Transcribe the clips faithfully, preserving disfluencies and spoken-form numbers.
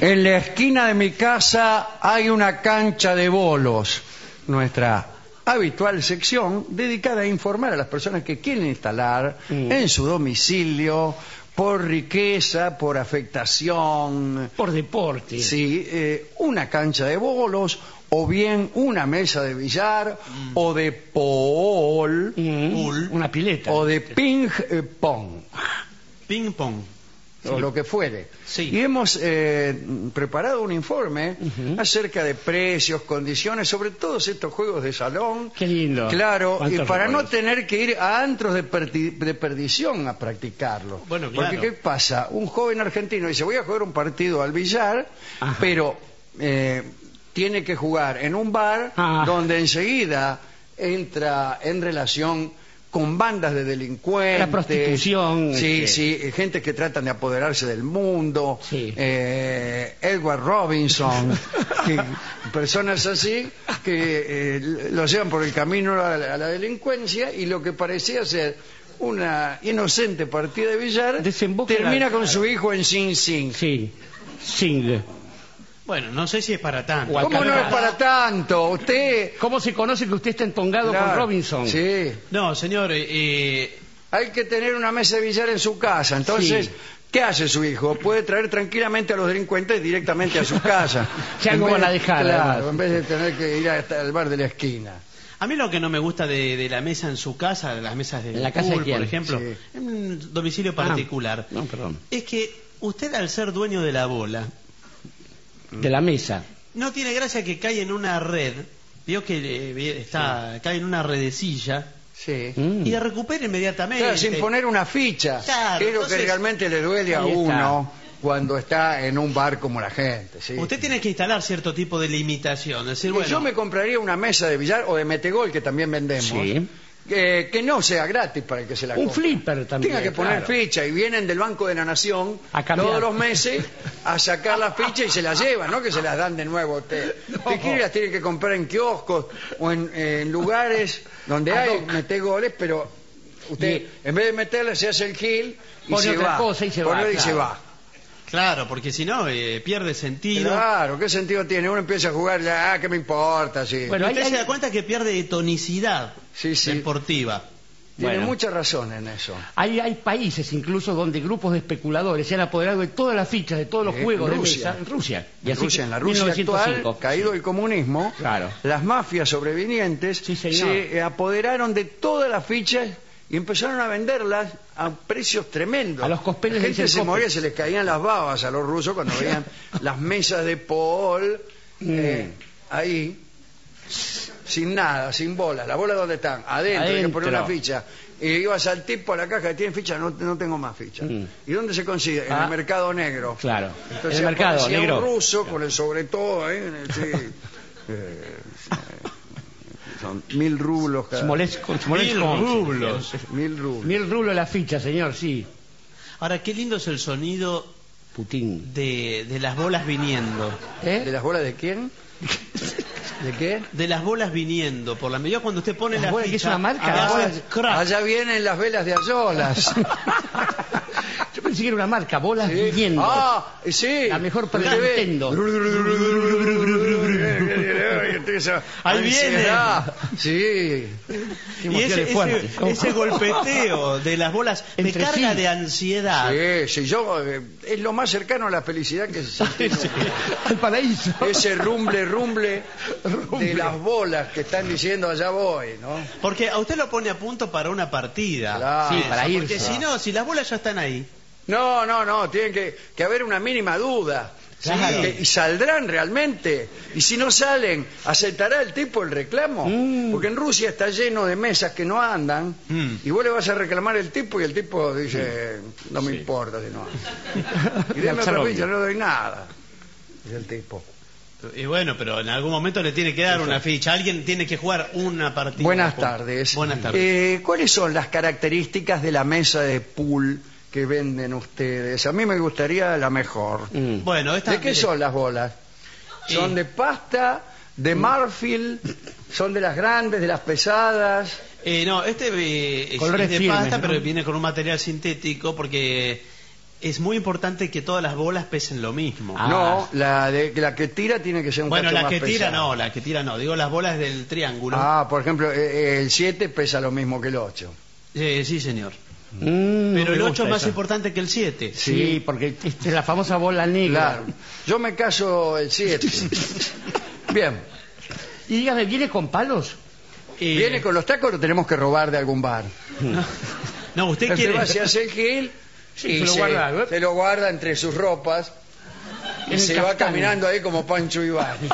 En la esquina de mi casa hay una cancha de bolos. Nuestra habitual sección dedicada a informar a las personas que quieren instalar mm. en su domicilio, por riqueza, por afectación, por deporte. Sí, eh, una cancha de bolos, o bien una mesa de billar, mm. o de pool, mm. una pileta, o de ping eh, pong. Ping pong. O sí. lo que fuere. Sí. Y hemos eh, preparado un informe uh-huh. acerca de precios, condiciones, sobre todos estos juegos de salón. Qué lindo. Claro, y para recuerdos? no tener que ir a antros de, perdi- de perdición a practicarlo. Bueno, claro. Porque ¿qué pasa? Un joven argentino dice, voy a jugar un partido al billar, Ajá. pero eh, tiene que jugar en un bar ah. donde enseguida entra en relación con bandas de delincuentes, la prostitución, sí, este... sí, gente que tratan de apoderarse del mundo, sí. eh, Edward Robinson, que, personas así que eh, lo llevan por el camino a la, a la delincuencia, y lo que parecía ser una inocente partida de billar Desemboca termina la... con su hijo en Sing Sing. Sí, Sing. Bueno, no sé si es para tanto. ¿Cómo no es para tanto? Usted... ¿Cómo se conoce que usted está entongado claro, con Robinson? Sí. No, señor, eh... hay que tener una mesa de billar en su casa. Entonces, sí. ¿qué hace su hijo? Puede traer tranquilamente a los delincuentes directamente a su casa. Ya no van a dejar. Claro, en vez de tener que ir hasta el bar de la esquina. A mí lo que no me gusta de, de la mesa en su casa, de las mesas de ¿En la casa pool, de quién? por ejemplo, Sí. en un domicilio particular, ah, no, perdón. es que usted, al ser dueño de la bola, de la mesa, no tiene gracia que cae en una red, vio que eh, está, sí. cae en una redecilla, sí. mm. y la recupera inmediatamente. Claro, sin poner una ficha, claro, que es lo entonces, que realmente le duele a uno cuando está en un bar como la gente. ¿Sí? Usted tiene que instalar cierto tipo de limitación. Es decir, bueno, yo me compraría una mesa de billar o de metegol, que también vendemos. Sí. Que, que no sea gratis para el que se la compre. Un flipper también. Tenga que poner claro. ficha, y vienen del Banco de la Nación todos los meses a sacar la ficha y se la llevan, no que se las dan de nuevo a usted. No. Si quiere, las tiene que comprar en kioscos o en, en lugares donde ah, hay no. metegoles, pero usted Bien. en vez de meterle se hace el gil y pone se otra va. cosa y se Pone va. Y claro. se va. Claro, porque si no, eh, pierde sentido. Claro, ¿qué sentido tiene? Uno empieza a jugar, ya, ah, ¿qué me importa? Sí. Bueno, usted hay... se da cuenta que pierde tonicidad sí, sí. deportiva. Tiene bueno. mucha razón en eso. Hay, hay países incluso donde grupos de especuladores se han apoderado de todas las fichas de todos los eh, juegos en de Rusia. mesa. En Rusia. Y en, Rusia, en la Rusia actual, caído el comunismo, claro. las mafias sobrevinientes sí, se apoderaron de todas las fichas y empezaron a venderlas a precios tremendos. A los cospeles la gente se copes. moría, se les caían las babas a los rusos cuando veían las mesas de Paul mm. eh, ahí, sin nada, sin bolas. ¿Las bolas dónde están? Adentro, Adentro. hay que poner una ficha. Y ibas al tipo a la caja que tiene ficha, no, no tengo más ficha. Mm. ¿Y dónde se consigue? Ah. En el mercado negro. Claro. Entonces, en el mercado negro. Un ruso con el sobre todo, ¿eh? Sí. eh, son mil rublos cada... Smolesco, mil rublos. Mil rublos. Mil rublos la ficha, señor, sí. Ahora, qué lindo es el sonido Putin. De, de las bolas viniendo. ¿Eh? ¿De las bolas de quién? ¿De qué? De las bolas viniendo. Por la medida cuando usted pone la ficha... ¿Que es una marca? Ah, allá, allá vienen las velas de Ayolas. Yo pensé que era una marca, bolas sí. viniendo. Ah, sí. La mejor para Nintendo. Ahí viene. Sí. Y ese, ese, ese golpeteo de las bolas me Entre carga sí. de ansiedad. Sí, sí, yo eh, es lo más cercano a la felicidad que se siente. Sí. Al paraíso. Ese rumble, rumble, rumble de las bolas que están diciendo allá voy, ¿no? Porque a usted lo pone a punto para una partida. Claro. Sí, para irse. Porque si no, si las bolas ya están ahí. No, no, no, tiene que, que haber una mínima duda. Claro. Que, y saldrán realmente. Y si no salen, ¿aceptará el tipo el reclamo? Mm. Porque en Rusia está lleno de mesas que no andan, mm. y vos le vas a reclamar al tipo y el tipo dice, no me sí. importa si no. Y déme otra ficha, no doy nada. Es el tipo. Y bueno, pero en algún momento le tiene que dar una ficha. Alguien tiene que jugar una partida. Buenas tardes. Buenas tardes. Eh, ¿Cuáles son las características de la mesa de pool que venden ustedes? A mí me gustaría la mejor. Mm. Bueno, esta, ¿de qué mire, son las bolas? ¿Son eh. de pasta, de marfil? ¿Son de las grandes, de las pesadas? Eh, no, este eh, es, es de firmes, pasta, ¿no? pero viene con un material sintético porque es muy importante que todas las bolas pesen lo mismo. Ah. No, la, de, la que tira tiene que ser un Bueno, cacho la más que tira pesada. no, la que tira no. Digo las bolas del triángulo. Ah, por ejemplo, eh, el siete pesa lo mismo que el ocho. Eh, sí, señor. Mm, Pero me el gusta ocho es más esa. importante que el siete. Sí, porque esta es la famosa bola negra. Claro. Yo me caso el siete. Bien. Y dígame, ¿viene con palos? Eh, Viene con los tacos, lo tenemos que robar de algún bar. No, usted Usted quiere... va, se hace el gil Sí, y se lo se, guarda, ¿eh? se lo guarda entre sus ropas y En el se va caftán. caminando ahí como Pancho Ibáñez.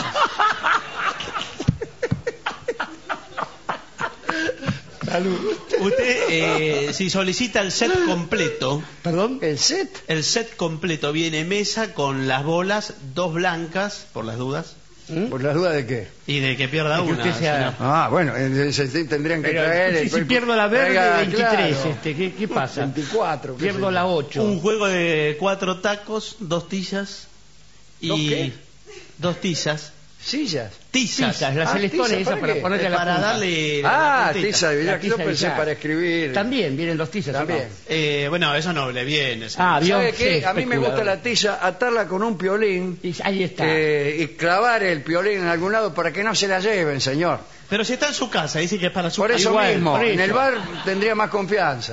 Usted, eh, si solicita el set completo, ¿Perdón? ¿El set? el set completo viene mesa con las bolas, dos blancas, por las dudas, ¿Por las dudas de qué? y de que pierda De que una. usted sea- señor. Ah, bueno, eh, se- se tendrían que Pero, traer... si, el- si pierdo la verde, Traiga, veintitrés, claro, este, ¿qué, qué pasa? veinticuatro. qué sé Pierdo yo. la ocho. Un juego de cuatro tacos, dos tizas y... ¿Dos qué? Dos tizas. Sillas. Tizas. Tizas, las Ah, celentones tiza, esas ¿para para qué? ponerle a la Para punta. darle... Ah, la puntita. tiza de billar. La Yo tiza pensé billar. para escribir. También vienen dos tizas. ¿o no? También. Eh, bueno, eso no le viene. señor. Ah, vio. ¿Sabe qué? Sí, A mí me gusta especulador. la tiza, atarla con un piolín Y ahí está. eh, y clavar el piolín en algún lado para que no se la lleven, señor. Pero si está en su casa, dice que es para su Por eso Igual, mismo, por en eso. el bar tendría más confianza.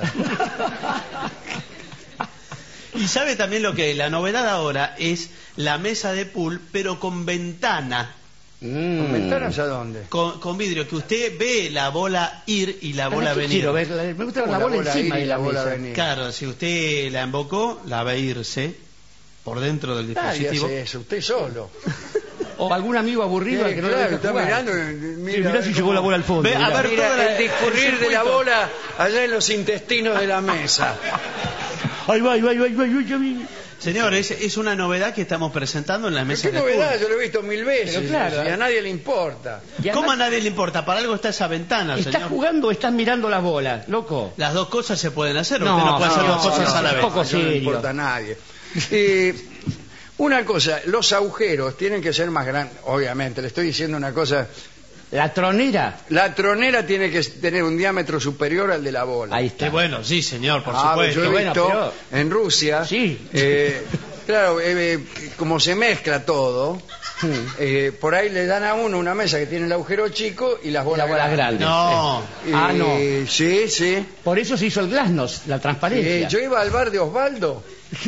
Y sabe también lo que la novedad ahora es la mesa de pool, pero con ventana, Mm. ¿Con ventanas a dónde? con, con vidrio, que usted ve la bola ir y la bola ¿Para qué venir. quiero ver? La- Me gusta ver ¿Cómo la bola encima ir y de la, la bola mesa. venir? Claro, si usted la embocó, la ve irse por dentro del Nadie dispositivo. hace eso, usted solo. O algún amigo aburrido al Sí, que no claro, le deja está jugar. mirando y Sí, mira, mirá si llegó la bola al fondo. Ve, a mirá. ver, mira toda la- el discurrir el de la circuito. bola allá en los intestinos de la mesa. Ahí va, ahí va, ahí va, ahí va, ahí va, ya vi. Señor, es, es una novedad que estamos presentando en la mesa ¿Qué de novedad? pool. Yo lo he visto mil veces Pero claro, y a nadie le importa. Y ¿Cómo a además, nadie le importa? Para algo está esa ventana, ¿estás señor. jugando o estás mirando las bolas, loco? Las dos cosas se pueden hacer, No, usted no puede hacer no, dos cosas no, a la vez. poco Eso no le serio. importa a nadie. Eh, una cosa, los agujeros tienen que ser más grandes. Obviamente, le estoy diciendo una cosa. La tronera. La tronera tiene que tener un diámetro superior al de la bola. Ahí está. Que bueno, sí, señor, por Ah, supuesto. yo he Bueno, visto pero- en Rusia, Sí. eh, claro, eh, eh, como se mezcla todo, eh, por ahí le dan a uno una mesa que tiene el agujero chico y las bolas, Las bolas grandes. No. Eh, Ah, no. Sí, sí. Por eso se hizo el glasnost, la transparencia. Eh, yo iba al bar de Osvaldo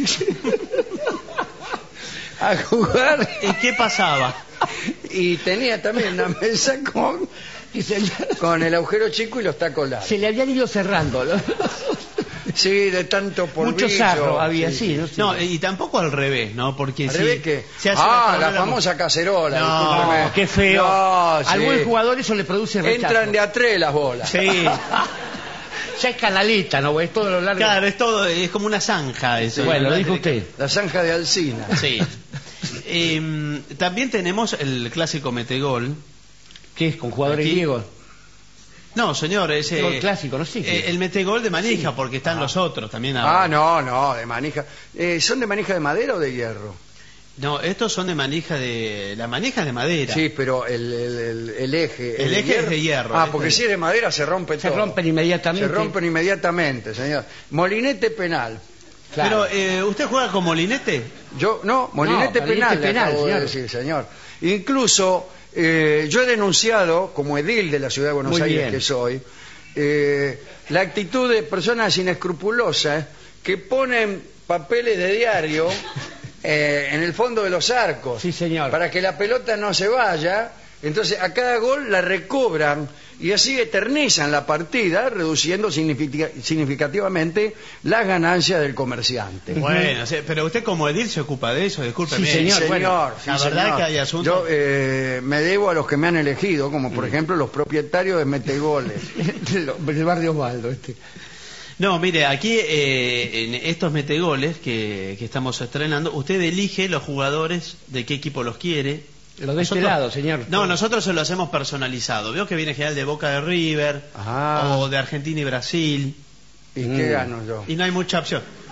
a jugar ¿Y qué pasaba? y tenía también una mesa con, Y se, con el agujero chico y los tacos largos. se le habían ido cerrando. ¿no? Sí, de tanto polvillo. Mucho sarro había, sí. ¿no? Sí. No, y tampoco al revés, ¿no? Porque ¿Al si revés qué? se hace Ah, la cacerola- famosa cacerola. No, discúlpeme. No, qué feo. No, Al sí. buen jugador eso le produce rechazo. Entran de a tres las bolas. Sí, Ya es canaleta, ¿no? Es todo lo largo. claro, es todo, es como una zanja eso. Bueno, ¿no? lo dijo usted. La zanja de Alcina. Sí. Em, también tenemos el clásico metegol. ¿Qué es? ¿Con jugadores Aquí. griegos? No, señor, ese Gol clásico, no sé. eh, el metegol de manija, porque están los otros también. Ah, ahora. no, no, de manija. Eh, ¿Son de manija de madera o de hierro? No, estos son de manija de la manija es de madera. Sí, pero el, el, el- el eje. El de eje es de hierro, Ah, este porque es- si es de madera se rompe Se todo. rompen inmediatamente. Se rompen inmediatamente, señor. Molinete penal. Claro. Pero eh, usted juega con molinete. Yo, no, molinete No, penal, molinete le penal, acabo de señor. decir, señor. Incluso, eh, yo he denunciado, como edil de la ciudad de Buenos Muy Aires bien. que soy, eh, la actitud de personas inescrupulosas que ponen papeles de diario eh, en el fondo de los arcos. Sí, señor. Para que la pelota no se vaya. Entonces, a cada gol la recobran y así eternizan la partida, reduciendo significa- significativamente las ganancias del comerciante. Bueno, sí, pero usted como edil se ocupa de eso, discúlpeme. Sí, señor. Sí, bueno, sí, la verdad señor. que hay asuntos- Yo eh, me debo a los que me han elegido, como por ejemplo los propietarios de Metegoles. El bar de Osvaldo, este. No, mire, aquí eh, en estos metegoles que, que estamos estrenando, usted elige los jugadores de qué equipo los quiere. Los de este Nosotros- lado, señor. No, nosotros se lo hacemos personalizado. Veo que viene general de Boca de River Ah. o de Argentina y Brasil ¿Y Mm. qué gano yo? y no hay mucha opción.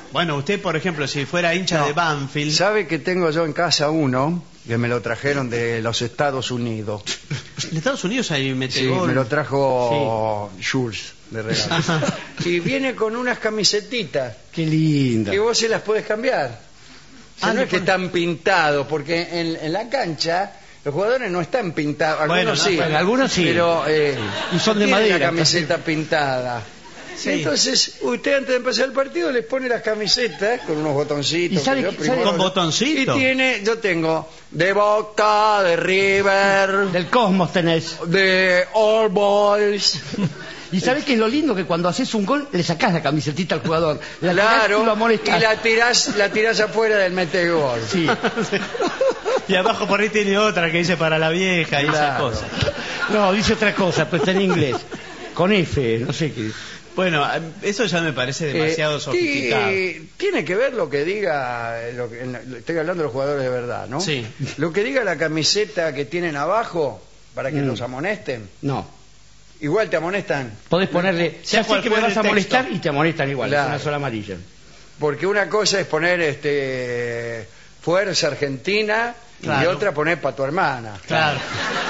Bueno, usted, por ejemplo, si fuera hincha No. de Banfield... ¿Sabe que tengo yo en casa uno que me lo trajeron de los Estados Unidos? En Estados Unidos hay Sí, metegol. me lo trajo Jules de regalo. Y viene con unas camisetitas Qué linda. que vos se las podés cambiar. O sea, Ah, no le es que pone- están pintados, porque en, en la cancha los jugadores no están pintados. Algunos Bueno, no, sí, bueno, algunos sí. pero eh, Y son de tienen madera, la camiseta pintada. Sí. Entonces, usted antes de empezar el partido les pone las camisetas con unos botoncitos. ¿Y sabe que yo que- primero- sabe- ¿Con botoncito? Y tiene, yo tengo de Boca, de River, Del Cosmos tenés. de All Boys. ¿Y sabés qué es lo lindo? Que cuando haces un gol le sacás la camisetita al jugador. La tirás Claro, y lo y amonestás. la tirás, la tirás afuera del metegol. Sí. Y abajo por ahí tiene otra que dice para la vieja y esas Claro. cosas. No, dice otra cosa, pero está en inglés. Con F, no sé qué. Bueno, eso ya me parece demasiado Eh, sofisticado. ti- Tiene que ver lo que diga, eh, lo que- en la- estoy hablando de los jugadores de verdad, ¿no? Sí. Lo que diga la camiseta que tienen abajo para que Mm. los amonesten. No. Igual te amonestan, Podés ponerle, Sea ya sé cual que me fuere vas a el texto. molestar y te amonestan igual, Claro. es una sola amarilla. porque una cosa es poner este Fuerza Argentina y Claro. otra poner para tu hermana. Claro.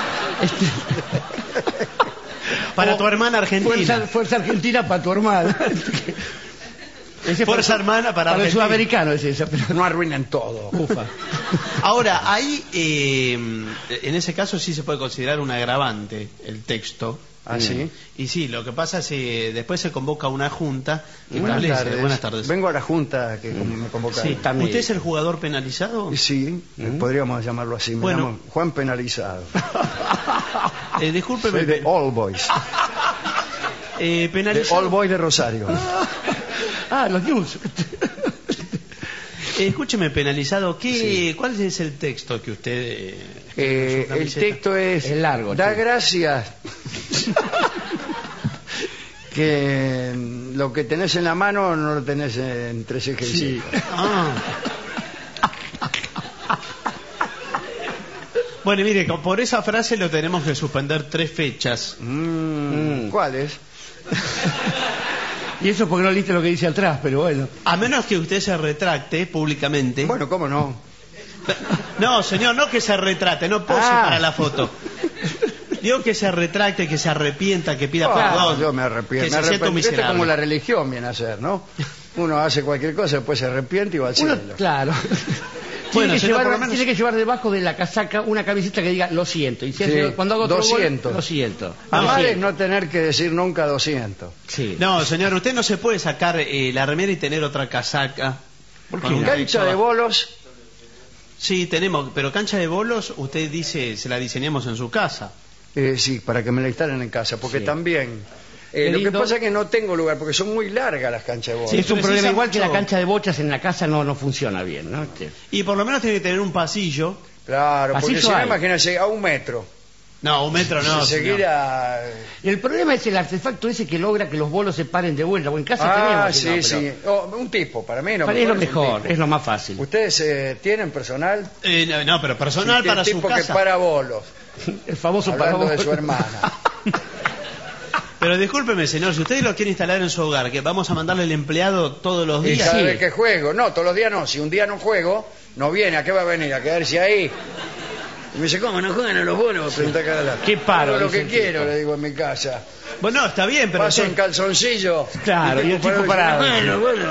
Para tu hermana argentina. Fuerza, Fuerza Argentina para tu hermana. Ese Fuerza para- hermana para el Argentina. sudamericano es esa, pero No arruinen todo. ufa. Ahora, ahí, eh, en ese caso sí se puede considerar un agravante el texto. ¿Ah, sí? Y sí, lo que pasa es que después se convoca una junta que Buenas establece- tardes. Buenas tardes. Vengo a la junta que me convocaron. Sí, también. ¿Usted es el jugador penalizado? Sí, eh, podríamos llamarlo así. Me Bueno. llamo Juan Penalizado. Eh, discúlpeme. Soy de All Boys. eh, De penalizado. All Boys de Rosario. Ah, los news. Eh, escúcheme, penalizado, ¿qué, ¿cuál es el texto que usted... eh, Eh, en su el camiseta? texto es... Es largo, Da sí. gracias que mm, lo que tenés en la mano no lo tenés en tres ejes. Sí. Ah. Bueno, mire, co- por esa frase lo tenemos que suspender tres fechas. Mm, Mm. ¿Cuáles? Y eso porque no leíste lo que dice atrás, pero bueno. A menos que usted se retracte públicamente. Bueno, ¿cómo no? No, señor, no que se retrate, no pose Ah. para la foto. Digo que se retracte, que se arrepienta, que pida Ah, perdón. yo me arrepiento. Que Me se sienta un arrepiento. Esto es miserable. como la religión viene a ser, ¿no? Uno hace cualquier cosa, después se arrepiente y va al Uno, cielo. claro. Bueno, tiene, que señor, llevar, por lo menos- tiene que llevar debajo de la casaca una camiseta que diga lo siento. Y si Sí, hace- cuando hago otro gol, doscientos. lo siento. Amar Lo es siento. no tener que decir nunca doscientos. Sí. No, señor, usted no se puede sacar eh, la remera y tener otra casaca. ¿Por con qué un no? Cancha techo de abajo. bolos, Sí, tenemos, pero cancha de bolos, usted dice, se la diseñamos en su casa. eh, sí, para que me la instalen en casa, porque Sí. también... eh, Qué lo que lindo. pasa es que no tengo lugar, porque son muy largas las canchas de bolos. Sí, es un precisa problema igual que mucho. la cancha de bochas en la casa no, no funciona bien, ¿no? Este, Y por lo menos tiene que tener un pasillo. Claro, porque Pasillo si no, hay. imagínense, a un metro. No, un metro no. señor. Enseguida... El problema es el artefacto ese que logra que los bolos se paren de vuelta. O en casa Ah, tenemos. sí, no, pero- sí. Oh, un tipo, para mí no. Para es lo un mejor, tipo. es lo más fácil. ¿Ustedes eh, tienen personal? Eh, no, no, pero personal Sí, para el su tipo casa. que para bolos, El famoso hablando para de su hermana. Pero discúlpeme, señor, si usted lo quiere instalar en su hogar, que vamos a mandarle el empleado todos los Y días. cada sí. vez que juego, no, todos los días no. Si un día no juego, no viene. ¿A qué va a venir? ¿A quedarse ahí? Y me dice, ¿cómo no juegan a los bolos? Pregunta cada lado. Qué paro, Hago lo dice que el quiero, tipo. le digo en mi casa. Bueno, está bien, pero... Paso usted- en calzoncillo. Claro, y el tipo parado. Bueno, bueno.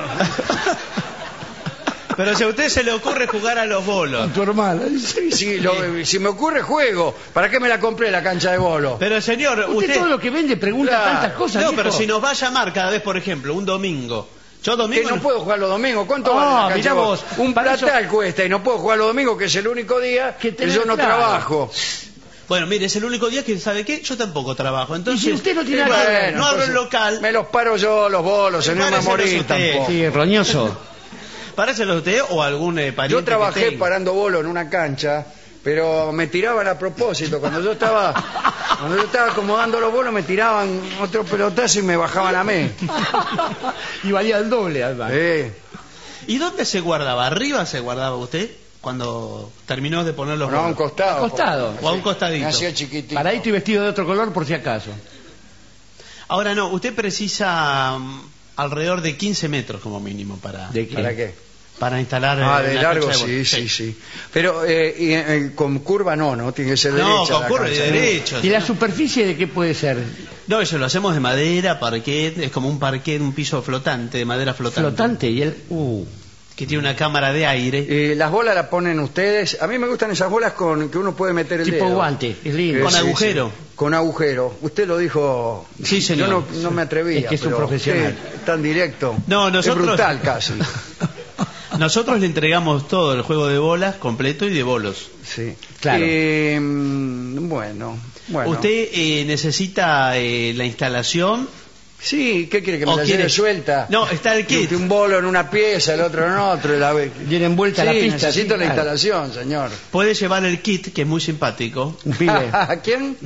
Pero si a usted se le ocurre jugar a los bolos. Tu hermana. Si, lo- si me ocurre, juego. ¿Para qué me la compré la cancha de bolos? Pero señor, Usted, usted... todo lo que vende pregunta Claro. tantas cosas. No, viejo. pero si nos va a llamar cada vez, por ejemplo, un domingo. Yo Que domingo... no puedo jugar los domingos. ¿Cuánto Ah, vale la cancha mirá de bolos? vos, Un para platal cuesta y no puedo jugar los domingos, que es el único día Que que, tenés, yo no claro. trabajo. Bueno, mire, es el único día que, ¿sabe qué? Yo tampoco trabajo. Entonces, Y si usted no tiene eh, nada que ver, bueno, no abro el entonces, local. Me los paro yo, los bolos, señor, no me Páreselos morir usted. tampoco. Sí, roñoso. Páraselo usted o algún eh, pariente Yo trabajé que tenga. parando bolos en una cancha, pero me tiraban a propósito. Cuando yo estaba cuando yo estaba acomodando los bolos, me tiraban otro pelotazo y me bajaban a mí. Y valía el doble, además. Eh, ¿Y dónde se guardaba? ¿Arriba se guardaba usted? Cuando terminó de poner los no, a un bolos. costado. Al costado. O a un Me costadito. hacía chiquitito. Paradito y vestido de otro color por si acaso. Ahora no, usted precisa mm, alrededor de quince metros como mínimo para, ¿De qué? ¿Para qué? para instalar. Ah, eh, de la largo, cancha de sí, bolos. sí, sí. Pero eh, y, eh, con curva no, ¿no? Tiene que ser derecha. No, con la curva y cancha, ¿no? derecho. ¿Y la superficie de qué puede ser? No, eso lo hacemos de madera, parquet, es como un parquet, un piso flotante, de madera flotante. Flotante y el... Uh, Que tiene una cámara de aire. Eh, las bolas las ponen ustedes. A mí me gustan esas bolas con que uno puede meter el tipo dedo. guante, es lindo. Eh, Con sí, agujero. sí, con agujero. Usted lo dijo. Sí, señor. Yo no, no me atrevía. Es que es un pero profesional. usted, tan directo. No, nosotros- Es brutal casi. Nosotros le entregamos todo el juego de bolas completo y de bolos. Sí. Claro. Eh, bueno, bueno. Usted eh, necesita eh, la instalación. Sí, ¿qué quiere que me ¿O la quiere- lleve suelta? No, está el kit. Que un bolo en una pieza, el otro en otro. y La... Viene envuelta Sí, la pista. necesito sí, la claro. instalación, señor. Puede llevar el kit, que es muy simpático. Un pibe. ¿A quién?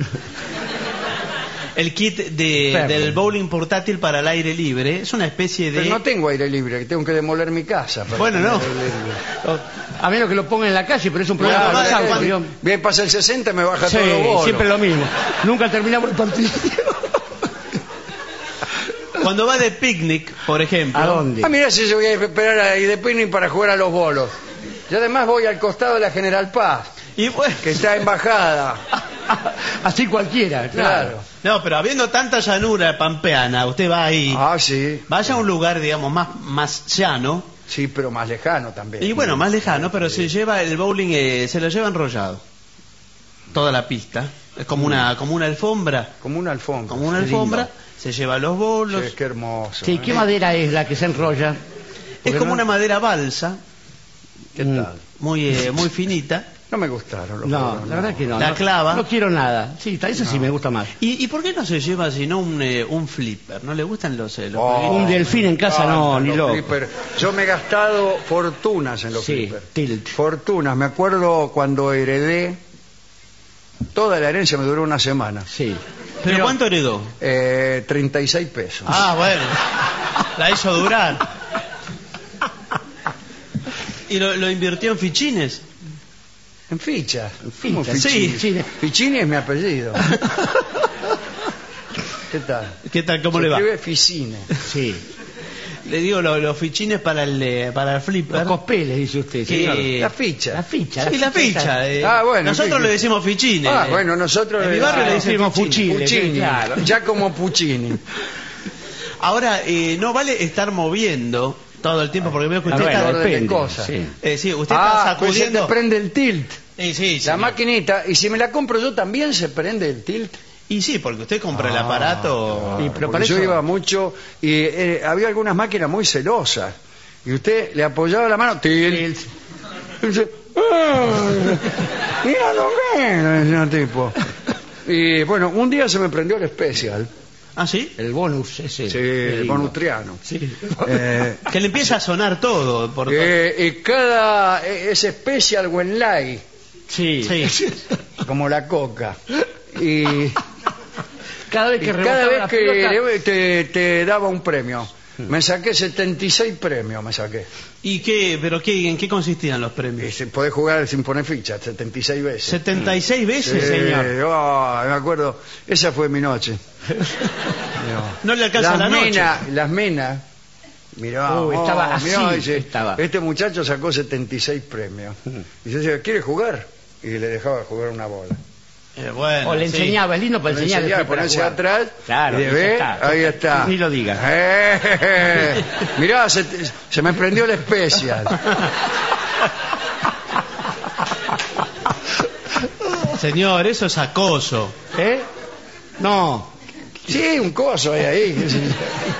El kit de, Perro. del bowling portátil para el aire libre. Es una especie de... Pero no tengo aire libre, que tengo que demoler mi casa. para Bueno, tener no. aire libre. A menos que lo pongan en la calle, pero es un problema Claro, de claro, campo, cuando- yo- Bien, pasa el sesenta, me baja Sí, todo los bolos. siempre lo mismo. Nunca terminamos el partido. Cuando va de picnic, por ejemplo... ¿A dónde? Ah, mira si yo voy a esperar ahí de picnic para jugar a los bolos. Y además voy al costado de la General Paz, Y bueno, que está en bajada. Así cualquiera, claro. Claro. no, pero habiendo tanta llanura pampeana, usted va ahí, Ah, sí. vaya a un lugar, digamos, más, más llano, Sí, pero más lejano también. y bueno, más lejano, pero se lleva el bowling, eh, se lo lleva enrollado. Toda la pista. Es como una, como una alfombra. Como una alfombra. Como una Qué lindo. alfombra, se lleva los bolos. Sí, qué hermoso. Sí, ¿eh? ¿qué madera es la que se enrolla? Es Porque como no- una madera balsa, ¿Qué Mm. tal? muy, eh, muy finita. No me gustaron los No, bolos, la verdad que no. La no, clava. No quiero nada. Sí, está- eso sí me gusta más. ¿Y, y por qué no se lleva sino un, eh, un flipper? ¿No le gustan los, eh, los Oh, jueguitos? Un delfín en casa, no, Los ni loco. flipper. Yo me he gastado fortunas en los Sí, flippers. tilt. Fortunas. Me acuerdo cuando heredé. Toda la herencia me duró una semana. Sí. ¿Pero cuánto heredó? Eh, treinta y seis pesos. Ah, bueno. La hizo durar. ¿Y lo, lo invirtió en fichines? En fichas. fichas, ¿Cómo sí, Fichini? sí. Fichini es mi apellido. ¿Qué tal? ¿Qué tal? ¿Cómo Se le va? escribe Ficine. Sí. Le digo lo- los fichines para el, eh, para el Los flipper. cospeles, dice usted, Que- señor. La ficha. La ficha. Sí, la ficha. eh. Ah, bueno, Nosotros sí. le decimos fichines. Ah, eh. bueno, nosotros En mi le- barrio ah, le dicen decimos fichines. fuchines. Puccini. claro. Ya como Puccini. Ahora, eh, no vale estar moviendo todo el tiempo porque veo que Ah, usted bueno, está... orden de depende. cosas. Sí. eh, sí, usted Ah, está pues se te sacudiendo... prende el tilt. Eh, sí, La señor. maquinita. Y si me la compro yo también se prende el tilt. Y sí, porque usted compra el Ah, aparato... Y- pero porque para yo eso- iba mucho y eh, había algunas máquinas muy celosas. Y usted le apoyaba la mano, tilt. Y dice, "Ah, mira lo que es", decía el tipo. Y bueno, un día se me prendió el especial. ¿Ah, sí? El bonus ese. Sí, Qué el lindo. bonutriano. Sí. Eh, Que le empieza a sonar todo. Por todo. eh, y cada eh, es especial when light, Sí. Sí. como la coca. Y Cada vez Y que cada rebotaba vez la que pelota- le- te, te daba un premio. Me saqué setenta y seis premios, me saqué. ¿Y qué? ¿Pero qué, en qué consistían los Y premios? se- podés jugar sin poner ficha, setenta y seis veces. setenta y seis veces, Sí, señor. oh, me acuerdo, esa fue mi noche. No le alcanza las la noche. menas, las menas. Mirá, Oh, oh, estaba mirá, así, dice, estaba. este muchacho sacó setenta y seis premios. Y yo decía, ¿quiere jugar? Y le dejaba jugar una bola. Eh, bueno, O le sí. enseñaba, es lindo para Le enseñar. enseñaba a después para ponerse jugar. atrás. Claro, y y de ya ve, está. ahí está. Ni lo diga. Eh, mirá, se, se me prendió el especial. Señor, eso es acoso. ¿Eh? No. Sí, un coso hay ahí. qué sé yo.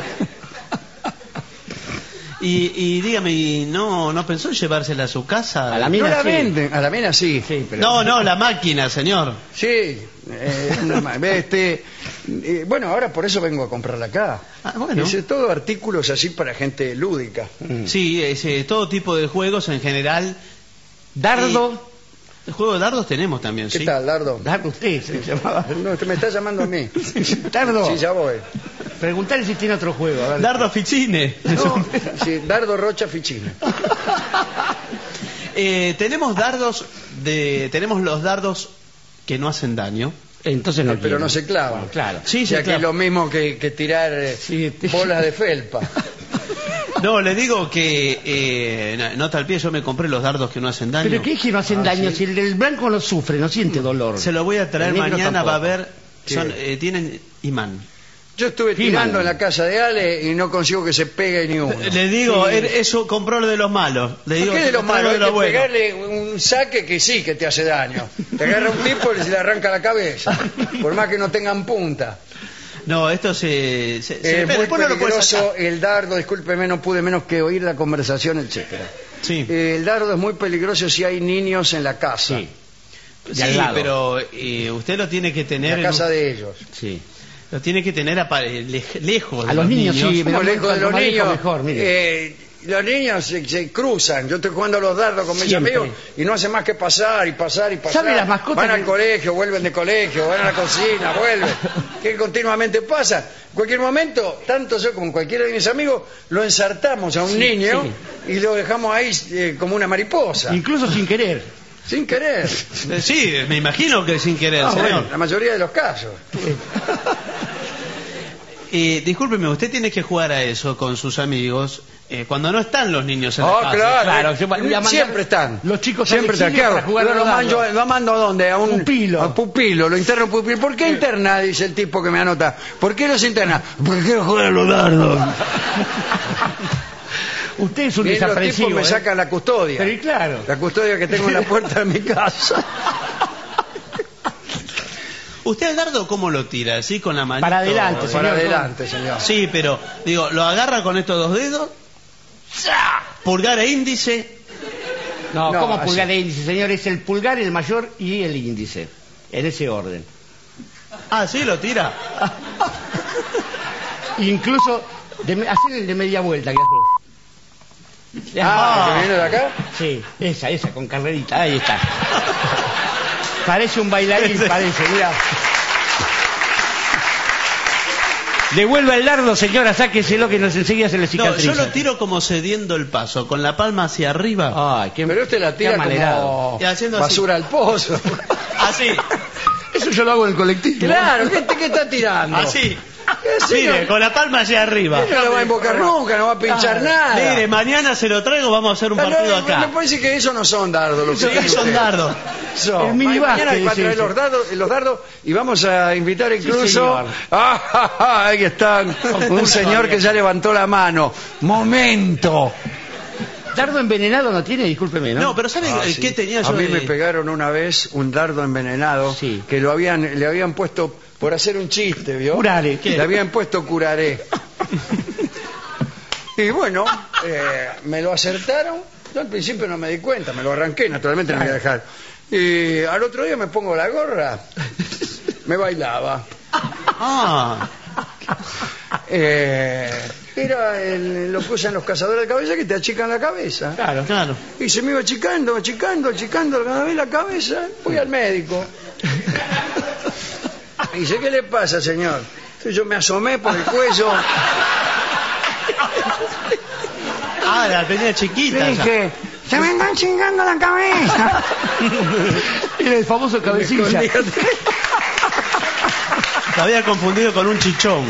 Y, y dígame, ¿y no, ¿no pensó en llevársela a su casa? A la No mina la sí. venden, a la mina sí. Sí, pero... No, no, la máquina, señor. Sí, eh, una ma- este, eh, bueno, ahora por eso vengo a comprarla acá. Ah, bueno. Es todo artículos así para gente lúdica. Mm. Sí, es, eh, todo tipo de juegos en general. Dardo. El juego de dardos tenemos también, ¿Qué sí. tal, Dardo? Dardo usted se llamaba. No, usted me está llamando a mí. Dardo. Sí, ya voy. Preguntarle si tiene otro juego. a ver. Dardo Ficine. No, sí, Dardo Rocha Ficina. Eh, tenemos dardos de, tenemos los dardos que no hacen daño. Entonces no pero quiero. no se clavan. Claro. Sí, O sea se que es clavan. lo mismo que, que tirar eh, Sí. bolas de felpa. No, le digo que eh, nota al pie, yo me compré los dardos que no hacen daño. Pero ¿qué es que no hacen Ah, daño? sí. Si el del blanco no sufre, no siente dolor. Se lo voy a traer El negro mañana, va a tampoco. ver. ¿Qué? Son, eh, tienen imán. Yo estuve Sí, tirando mano. en la casa de Ale y no consigo que se pegue ni uno. Le digo, Sí. er- eso compró lo de los malos. Le digo, ¿Por qué de lo traigo malo? Hay lo que bueno. pegarle un saque que sí que te hace daño. Te agarra un tipo y se le arranca la cabeza. Por más que no tengan punta. No, esto se. se, se- Es muy después no lo puedes peligroso sacar. el dardo, discúlpeme, no pude menos que oír la conversación, etcétera. Sí, Eh, El dardo es muy peligroso si hay niños en la casa. Sí. de sí al lado. pero eh, usted lo tiene que En tener. la en casa un- de ellos. Sí. Lo tiene que tener apa- eh, lej- lejos. A de los niños, sí. Como Pero lejos de cuanto los más lejos, niños, mejor, mire. eh, los niños se, se cruzan. Yo estoy jugando a los dardos con mis Siempre. amigos y no hacen más que pasar y pasar y pasar. ¿Sabe las mascotas van al que- colegio, vuelven de colegio, van a la cocina, vuelven. Que continuamente pasa. En cualquier momento, tanto yo como cualquiera de mis amigos, lo ensartamos a un Sí, niño sí. y lo dejamos ahí eh, como una mariposa, Incluso sin querer. sin querer. Eh, Sí, me imagino que sin querer, Ah, señor. bueno, la mayoría de los casos. Eh, discúlpeme, usted tiene que jugar a eso con sus amigos eh, cuando no están los niños en la Ah, casa. claro, claro, eh, se va- voy a mandar- siempre están. los chicos siempre al están. ¿Qué exilio hago? para jugar Lo, a los lo mando, dardos. lo mando a dónde? A un Pupilo. a pupilo, lo interno pupilo. ¿Por qué interna? Dice el tipo que me anota. ¿Por qué los interna? Porque quiero jugar a los dardos. Usted es un Bien, los desaprensivo. tipos me ¿eh? sacan la custodia. Pero y claro. La custodia que tengo en la puerta de mi casa. ¿Usted el dardo cómo lo tira? ¿Así con la manito? Para adelante, Para señor. adelante, señor. Sí, pero, digo, lo agarra con estos dos dedos, ¡za! Pulgar e índice. No, No, ¿cómo así. pulgar e índice, señor? Es el pulgar, el mayor y el índice. En ese orden. Ah, sí, lo tira. Incluso, de, me- hacer el de media vuelta que hace. Ah, ¿que viene de acá? Sí, esa, esa, con carrerita. Ahí está. Parece un bailarín, parece, mira. Devuelva el dardo, señora, sáqueselo que nos enseguida se le No, cicatriza. yo lo tiro como cediendo el paso, con la palma hacia arriba. Ay, qué, Pero usted la qué tira amanerado. como Y haciendo así. basura al pozo. Así, Eso yo lo hago en el colectivo. Claro, ¿qué, qué está tirando? así. Ese Mire, no- con la palma hacia arriba. no lo va a invocar nunca, no va a pinchar nada. Mire, mañana se lo traigo, vamos a hacer un No, no, partido Me acá. parece que eso no son dardos. Lo que Sí, tiene son usted. dardos. Son. El mini Ma- Mañana básquet, va a traer sí, sí. los dardos, los dardos y vamos a invitar incluso. señor. Ah, ja, ja, ahí están. Un señor que ya levantó la mano. Momento. Dardo envenenado no tiene, discúlpeme, ¿no? No, pero ¿sabe Ah, eh, sí. qué tenía yo? A mí de- me pegaron una vez un dardo envenenado Sí. que lo habían, le habían puesto por hacer un chiste, ¿vio? Curare. ¿Qué? Le habían puesto curaré. Y bueno, eh, me lo acertaron. Yo al principio no me di cuenta, me lo arranqué, naturalmente no me voy a dejar. Y al otro día me pongo la gorra, me bailaba. Ah, Eh, era el- lo que usan los cazadores de cabeza que te achican la cabeza. Claro. claro. Y se me iba achicando, achicando, achicando cada vez la cabeza. Fui al médico. Y dice, ¿qué le pasa, señor? Entonces yo me asomé por el cuello. Ah, la tenía chiquita. ya. Dije, se me están chingando la cabeza. Era el famoso cabecilla. La había confundido con un chichón.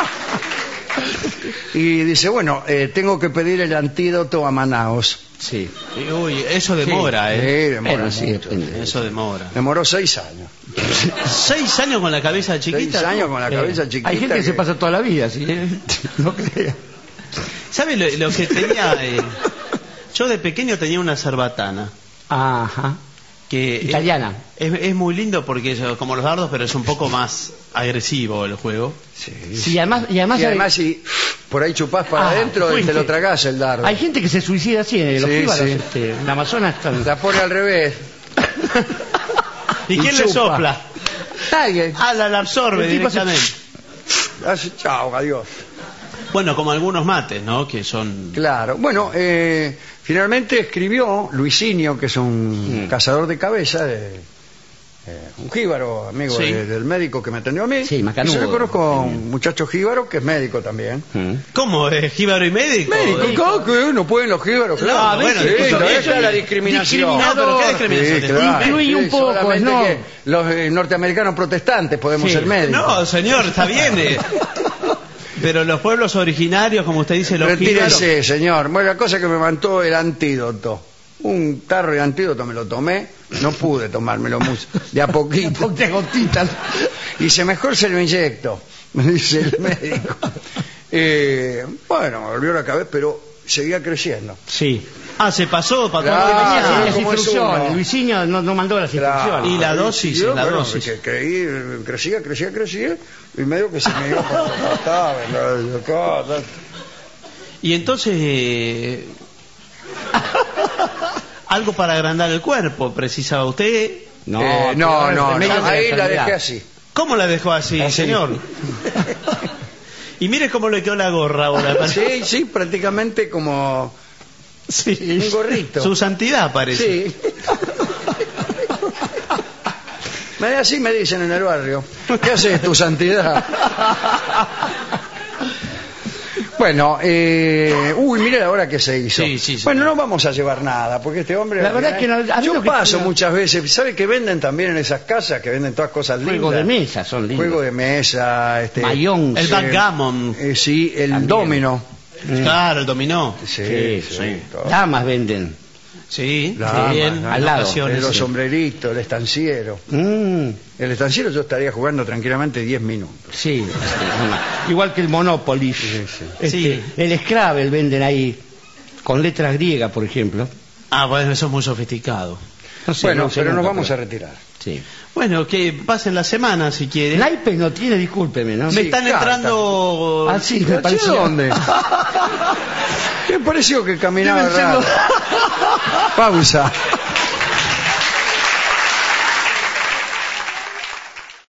Y dice, bueno, eh, tengo que pedir el antídoto a Manaos. Sí. Y, Uy, eso demora, Sí, ¿eh? demora Bueno, sí, mucho. depende. Eso demora. Demoró seis años. ¿Seis años con la cabeza chiquita? Seis años con la Eh, cabeza chiquita. Hay gente que, se pasa toda la vida, ¿sí? No crea. ¿Sabe lo, lo que tenía? eh? Yo de pequeño tenía una cerbatana. Ajá. Que Italiana. Es, es muy lindo porque es como los dardos, pero es un poco más agresivo el juego. Sí. Sí, además, y además, Y además si por ahí chupás para Ah, adentro y fuiste. te lo tragás el dardo. hay gente que se suicida así en los Sí, jíbaros, sí. este, en Amazonas están... La pone al revés. ¿Y, Y quién le chupa. sopla? Alguien. Ah, la, la absorbe El tipo se- directamente. Hace chao, adiós. Bueno, como algunos mates, ¿no? Que son... Claro. Bueno, eh, finalmente escribió Luisinio, que es un Mm. cazador de cabeza, de- eh, un jíbaro, amigo Sí. de- del médico que me atendió a mí. Sí, macanudo. Y yo le conozco a un muchacho jíbaro que es médico también. Mm. ¿Cómo? ¿Es jíbaro y médico? Médico, Eh, claro que no pueden los jíbaros, claro. No, bueno, sí, eso- claro, eso esa es es la discriminación. No, pero ¿qué discriminación? Sí, claro. Incluye un Sí, poco, solamente ¿no? que los eh, norteamericanos protestantes podemos Sí. ser médicos. No, señor, está bien. eh. Pero los pueblos originarios, como usted dice, los jíbaros... Retírese, señor. Bueno, la cosa que me mandó el antídoto. Un tarro de antídoto me lo tomé, no pude tomármelo mucho, de a poquito. De gotitas. Dice, mejor se lo inyecto, me dice el médico. Eh, bueno, me volvió la cabeza, pero seguía creciendo. Sí. Ah, se pasó para Claro, tomar Venía sin ah, las ¿cómo es instrucciones. uno? Luisinho no, no mandó las instrucciones. Y la dosis, Y yo, la bueno, dosis. que creí, crecía, crecía, crecía, y medio que se me iba para acá, acá, acá. Y entonces... eh, algo para agrandar el cuerpo, precisaba usted. No, Eh, pero no, ahora no, el remedio no, de la ahí la enfermedad. dejé así. ¿Cómo la dejó así, Así. señor? Y mire cómo le quedó la gorra ahora. Sí, sí, prácticamente como Sí. un gorrito. Su santidad parece. Sí. Me- Así me dicen en el barrio. ¿Qué haces, tu santidad? Bueno, eh, uy, mire la hora que se hizo. Sí, sí, sí. Bueno, no vamos a llevar nada, porque este hombre... La verdad que no- a mí yo lo que- paso no. muchas veces, ¿sabe que venden también en esas casas? Que venden todas cosas lindas. Juegos de mesa son lindos. Juego de mesa, este... Mayón. El backgammon. eh, sí, el También. domino. Claro, el dominó. Sí, Sí, sí, sí. todo. Damas venden. Sí, La bien, ama, en al lado. ocasiones, Los sí. sombreritos, el estanciero. Mm, El estanciero yo estaría jugando tranquilamente diez minutos. sí, sí, igual que el Monopoly. Este, Sí. El Scrabble venden ahí con letras griegas, por ejemplo. Ah, bueno, eso es muy sofisticado. No sé, Bueno, no sé pero nos nunca, vamos a pero- retirar. Sí. Bueno, que pasen la semana si quieren. Naipes no tiene, discúlpeme, ¿no? Me Sí, están canta. entrando... Ah, sí, me ¿Hacia pareció. dónde? Me pareció que caminaba Deben ser raro. los- Pausa.